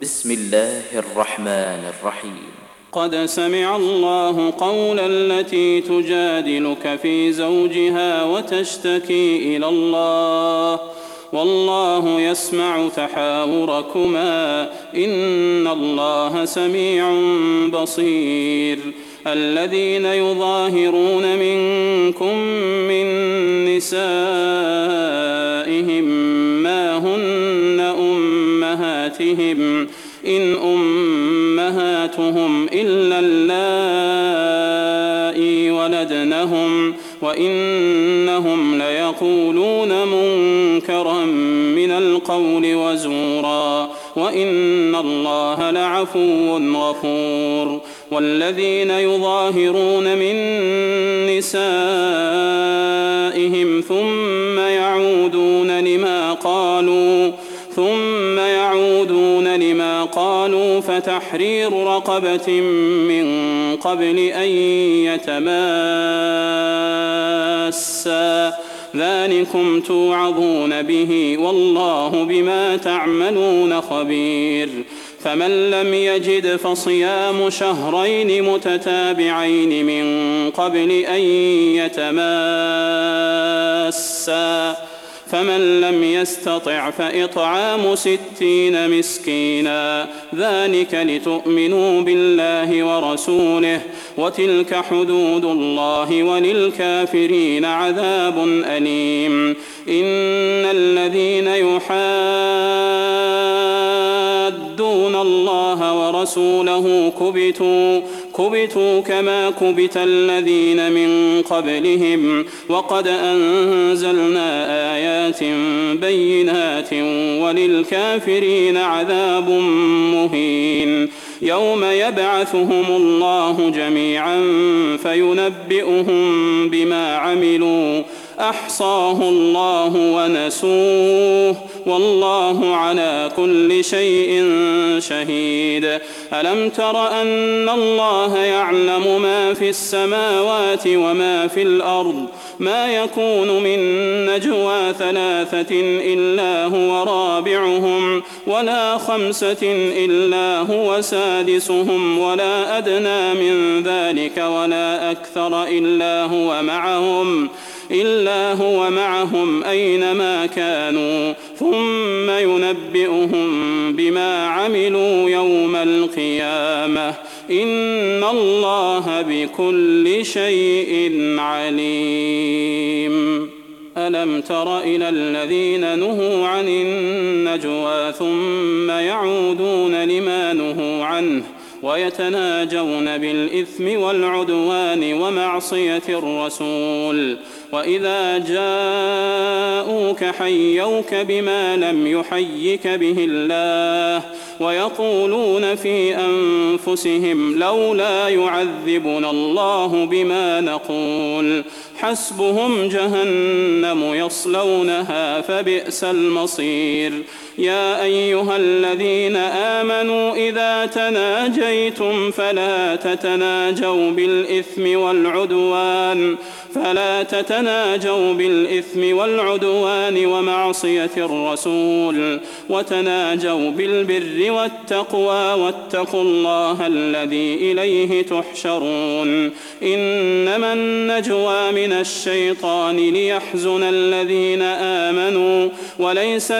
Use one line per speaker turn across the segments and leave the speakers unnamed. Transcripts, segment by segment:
بسم الله الرحمن الرحيم.
قد سمع الله قول التي تجادلك في زوجها وتشتكي إلى الله والله يسمع تحاوركما إن الله سميع بصير. الذين يظاهرون منكم من نسائهم ما هن أمهاتهم إن أمهاتهم إلا اللائي ولدنهم وإنهم ليقولون منكرا من القول وزورا وإن الله لعفو غفور. والذين يظاهرون من نسائهم ثم يعودون لما قالوا فتحرير رقبة من قبل أن يتماسا ذلكم توعظون به والله بما تعملون خبير. فمن لم يجد فصيام شهرين متتابعين من قبل أن يتماسا فمن لم يستطع فإطعام 60 مسكينا ذلك لتؤمنوا بالله ورسوله وتلك حدود الله وللكافرين عذاب أليم. إن الذين يحادون الله ورسوله كبتوا كما كبت الذين من قبلهم وقد أنزلنا آيات بينات وللكافرين عذاب مهين. يوم يبعثهم الله جميعا فينبئهم بما عملوا أحصاه الله ونسوه والله على كل شيء شهيد. ألم تر أن الله يعلم ما في السماوات وما في الأرض ما يكون من نجوى 3 إلا هو رابعهم ولا 5 إلا هو سادسهم ولا أدنى من ذلك ولا أكثر إلا هو معهم أينما كانوا ثم ينبئهم بما عملوا يوم القيامة إن الله بكل شيء عليم. ألم تر إلى الذين نهوا عن النجوى ثم يعودون لما نهوا عنه ويتناجون بالإثم والعدوان ومعصية الرسول وإذا جاءوك حيوك بما لم يحيك به الله ويقولون في أنفسهم لولا يعذبنا الله بما نقول حسبهم جهنم يصلونها فبئس المصير. يا أيها الذين آمنوا إذا تناجيتم فلا تتناجوا بالإثم والعدوان ومعصية الرسول وتناجوا بالبر والتقوى واتقوا الله الذي إليه تحشرون. إنما النجوى من الشيطان ليحزن الذين آمنوا وليس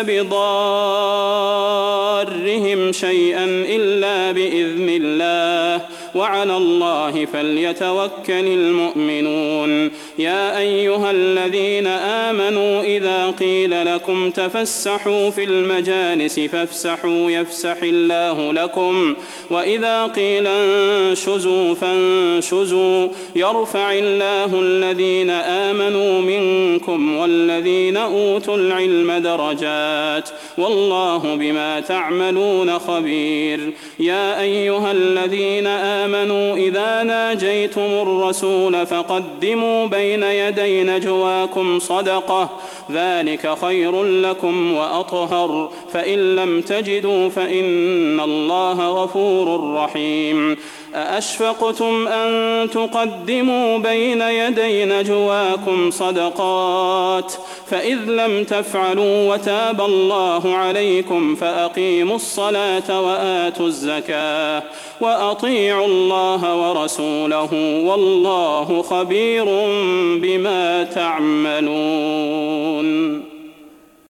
بضارهم شيئا إلا بإذن الله وعلى الله فليتوكل المؤمنون. يا أيها الذين آمنوا إذا قيل لكم تفسحوا في المجالس فافسحوا يفسح الله لكم وإذا قيل انشزوا فانشزوا يرفع الله الذين آمنوا منكم والذين أوتوا العلم درجات والله بما تعملون خبير. يا أيها الذين آمنوا إذا ناجيتم الرسول فقدموا بين يدي نجواكم صدقة ذلك خير لكم وأطهر فإن لم تجدوا فإن الله غفور رحيم. أأشفقتم أن تقدموا بين يدي نجواكم صدقات فإذ لم تفعلوا وتاب الله عليكم فأقيموا الصلاة وآتوا الزكاة وأطيعوا الله ورسوله والله خبير بما تعملون.